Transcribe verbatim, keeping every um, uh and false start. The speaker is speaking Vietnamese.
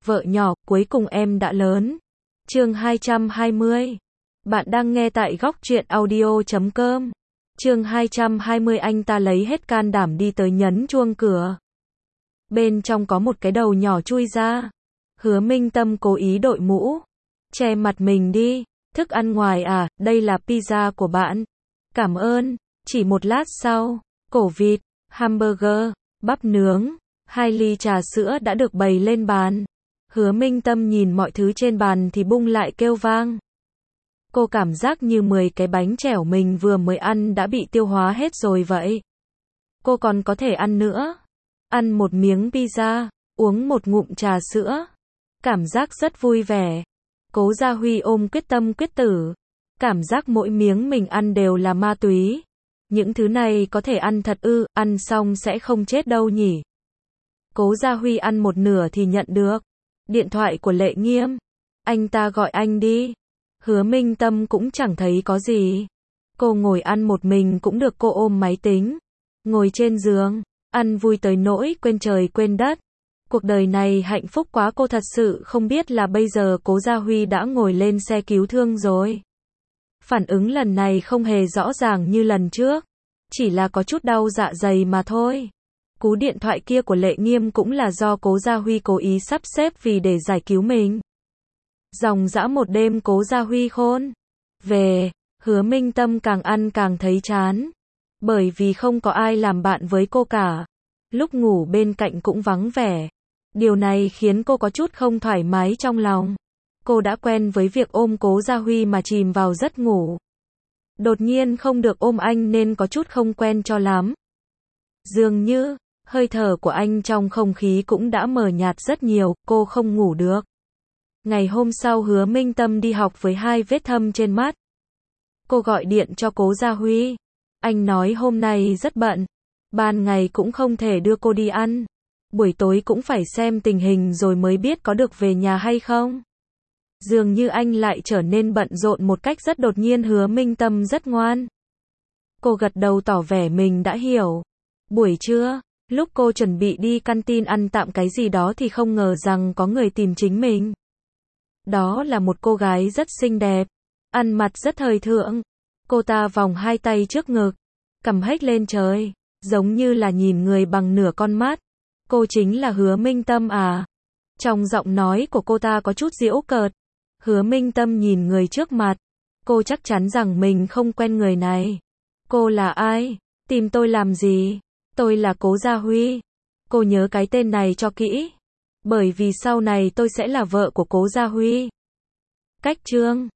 Vợ nhỏ, cuối cùng em đã lớn. Chương hai trăm hai mươi. Bạn đang nghe tại góc truyện audio chấm com. Chương hai trăm hai mươi. Anh ta lấy hết can đảm đi tới nhấn chuông cửa. Bên trong có một cái đầu nhỏ chui ra. Hứa Minh Tâm cố ý đội mũ, che mặt mình đi. Thức ăn ngoài à, đây là pizza của bạn. Cảm ơn. Chỉ một lát sau, cổ vịt, hamburger, bắp nướng, hai ly trà sữa đã được bày lên bàn. Hứa Minh Tâm nhìn mọi thứ trên bàn thì bung lại kêu vang. Cô cảm giác như mười cái bánh chèo mình vừa mới ăn đã bị tiêu hóa hết rồi vậy. Cô còn có thể ăn nữa. Ăn một miếng pizza, uống một ngụm trà sữa. Cảm giác rất vui vẻ. Cố Gia Huy ôm quyết tâm quyết tử. Cảm giác mỗi miếng mình ăn đều là ma túy. Những thứ này có thể ăn thật ư, ăn xong sẽ không chết đâu nhỉ. Cố Gia Huy ăn một nửa thì nhận được điện thoại của Lệ Nghiêm. Anh ta gọi anh đi. Hứa Minh Tâm cũng chẳng thấy có gì. Cô ngồi ăn một mình cũng được, cô ôm máy tính. Ngồi trên giường, ăn vui tới nỗi quên trời quên đất. Cuộc đời này hạnh phúc quá, cô thật sự không biết là bây giờ Cố Gia Huy đã ngồi lên xe cứu thương rồi. Phản ứng lần này không hề rõ ràng như lần trước. Chỉ là có chút đau dạ dày mà thôi. Cú điện thoại kia của Lệ Nghiêm cũng là do Cố Gia Huy cố ý sắp xếp vì để giải cứu mình. Dòng dã một đêm Cố Gia Huy khôn về, Hứa Minh Tâm càng ăn càng thấy chán. Bởi vì không có ai làm bạn với cô cả. Lúc ngủ bên cạnh cũng vắng vẻ. Điều này khiến cô có chút không thoải mái trong lòng. Cô đã quen với việc ôm Cố Gia Huy mà chìm vào giấc ngủ. Đột nhiên không được ôm anh nên có chút không quen cho lắm. Dường như, hơi thở của anh trong không khí cũng đã mờ nhạt rất nhiều, cô không ngủ được. Ngày hôm sau Hứa Minh Tâm đi học với hai vết thâm trên mắt. Cô gọi điện cho Cố Gia Huy. Anh nói hôm nay rất bận. Ban ngày cũng không thể đưa cô đi ăn. Buổi tối cũng phải xem tình hình rồi mới biết có được về nhà hay không. Dường như anh lại trở nên bận rộn một cách rất đột nhiên. Hứa Minh Tâm rất ngoan. Cô gật đầu tỏ vẻ mình đã hiểu. Buổi trưa, lúc cô chuẩn bị đi canteen ăn tạm cái gì đó thì không ngờ rằng có người tìm chính mình. Đó là một cô gái rất xinh đẹp, ăn mặc rất thời thượng. Cô ta vòng hai tay trước ngực, cầm hếch lên trời, giống như là nhìn người bằng nửa con mắt. Cô chính là Hứa Minh Tâm à? Trong giọng nói của cô ta có chút giễu cợt. Hứa Minh Tâm nhìn người trước mặt. Cô chắc chắn rằng mình không quen người này. Cô là ai? Tìm tôi làm gì? Tôi là Cố Gia Huy. Cô nhớ cái tên này cho kỹ. Bởi vì sau này tôi sẽ là vợ của Cố Gia Huy. Cách chương